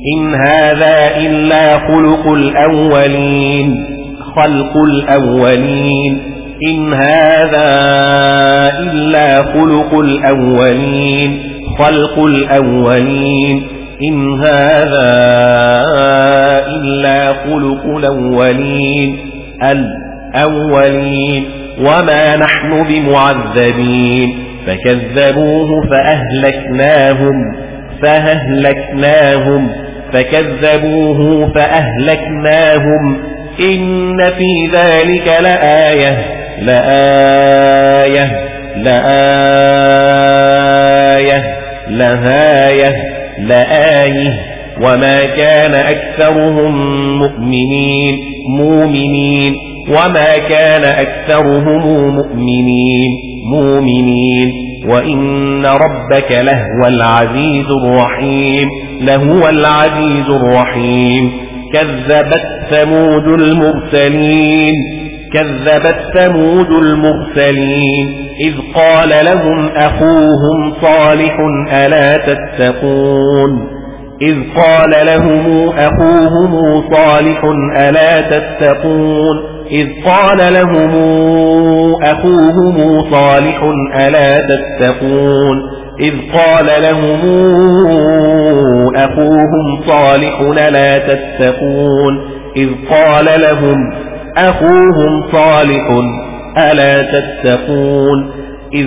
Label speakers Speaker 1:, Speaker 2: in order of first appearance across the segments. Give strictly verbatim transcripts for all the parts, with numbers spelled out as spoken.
Speaker 1: إن هذا إلا خلق الأولين خلق الأولين إن هذا إلا خلق الأولين خلق الأولين إن هذا إلا خلق الأولين الأولين وما نحن بمعذبين فكذبوه فأهلكناهم فأهلكناهم فكذبوه فأهلكناهم إن في ذلك لآية لآية لآية لهاية لآية وما كان أكثرهم مؤمنين مؤمنين وما كان أكثرهم مؤمنين مؤمنين وإن ربك لهو العزيز الرحيم لهو العزيز الرحيم كذبت ثمود المرسلين كذبت ثمود المرسلين إذ قال لهم أخوهم صالح ألا تتقون إذ قال لهم أخوهم صالح ألا تتقون إذ قال لهم أخوهم صالح ألا تتقون إذ قال لهم أخوهم صالح ألا تتقون إذ قال لهم أخوهم صالح ألا تتقون إذ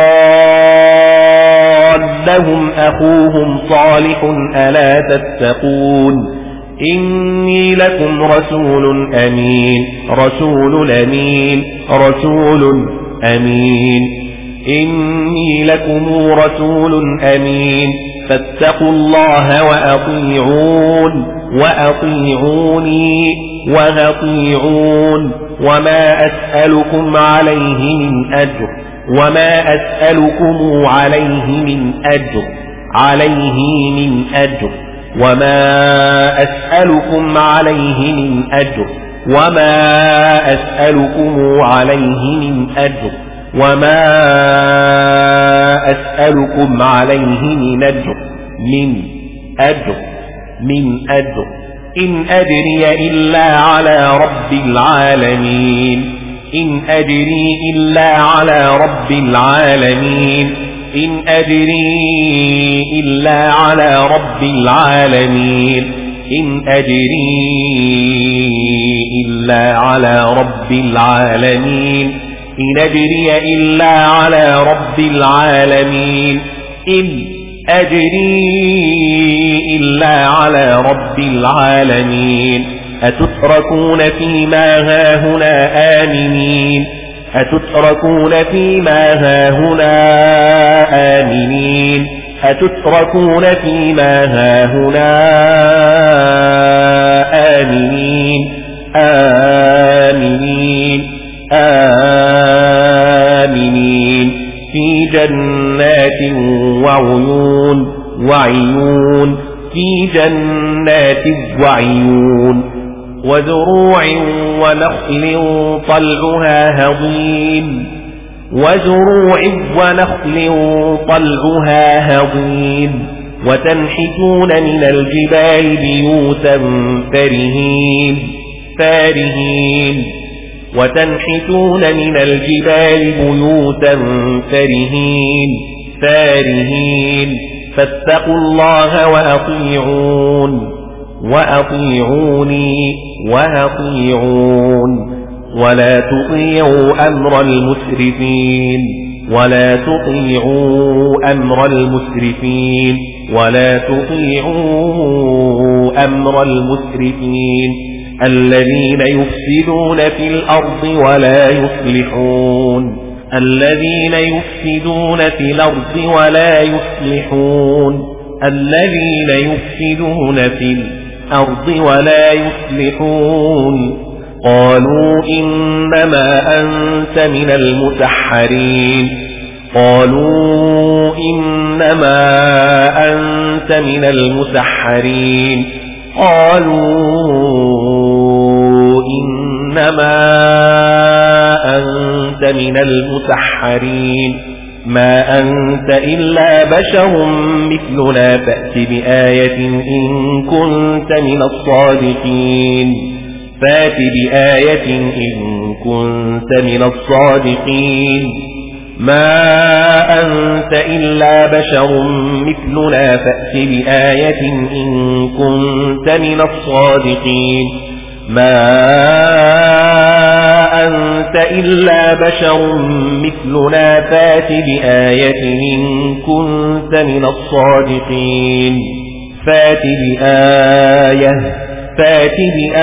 Speaker 1: قال لهم أخوهم صالح ألا تتقون إني لكم رسول أمين رسول أمين رسول أمين إني لكم رسول أمين فاتقوا الله وأطيعون وأطيعوني وأطيعون وما أسألكم عليه من أجر وما أسألكم عليه من أجر عليه من أجر وما أسألكم عليه من أجر وما أسألكم عليه من أجر وما أسألكم عليه من أجر من أجر من أجر إن أجري إلا على رب العالمين إن أجري إلا على رب العالمين إن أجري إلا على رب العالمين إن أجري إلا على رب العالمين إن أجري إلا على رب العالمين إن أجري إلا على رب العالمين أتتركون فيما هاهنا آمنين أتتركون فيما هاهنا آمنين أتتركون فيما هاهنا آمنين آمنين آمنين في جنات وعيون وعيون في جنات وعيون وزروع ونخل طلعها هضيم وزروع ونخل طلعها هضيم وتنحتون من الجبال بيوتا فارهين فارهين وتنحتون من الجبال بيوتا فارهين فارهين فاتقوا الله وأطيعون وأطيعوني وأطيعون ولا تطيعوا أمر المسرفين ولا تطيعوا أمر المسرفين ولا تطيعوا أمر المسرفين الذين يفسدون في الأرض ولا يصلحون الذين يفسدون في الأرض ولا يصلحون الذين يفسدون في الأرض ولا يصلحون قالوا إنما أنت من المسحرين قالوا إنما أنت من المسحرين قالوا إنما أنت من المسحرين ما أنت إلا بشر مثلنا فأت بآية إن كنت من الصادقين فأت بآية إن كنت من الصادقين ما أنت إلا بشر مثلنا فأت بآية إن كنت من الصادقين ما أنت إلا بشر مثلنا فأت بآية إن كنت من الصادقين فأت بآية فأت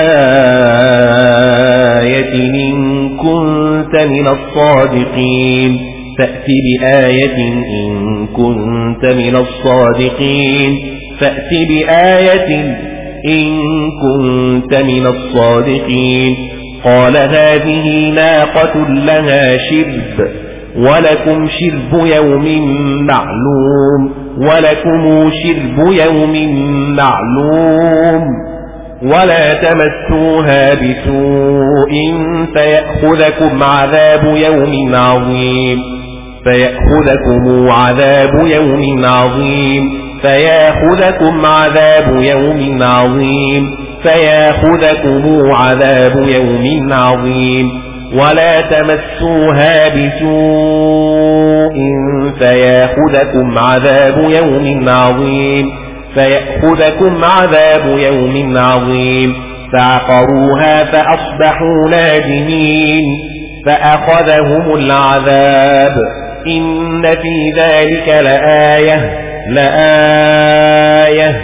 Speaker 1: بآية إن كنت من الصادقين فأت بآية إن كنت من الصادقين فأت بآية إن كنت من الصادقين قال هذه ناقة لها شرب ولكم شرب يوم معلوم ولكم شرب يوم معلوم ولا تمسوها بسوء فيأخذكم عذاب يوم عظيم فيأخذكم عذاب يوم عظيم فيأخذكم عذاب يوم عظيم فيأخذكم عذاب يوم عظيم ولا تمسوها بسوء فيأخذكم عذاب يوم عظيم فيأخذكم عذاب يوم عظيم فعقروها فأصبحوا نادمين فأخذهم العذاب إن في ذلك لآية لآية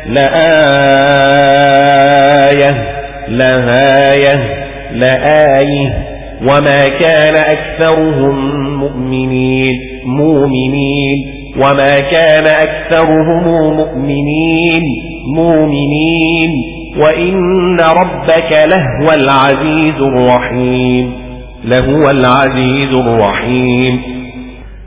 Speaker 1: لآية لآية لآية وما كان أكثرهم مؤمنين مؤمنين وما كان أكثرهم مؤمنين مؤمنين وإن ربك لهو العزيز الرحيم لهو العزيز الرحيم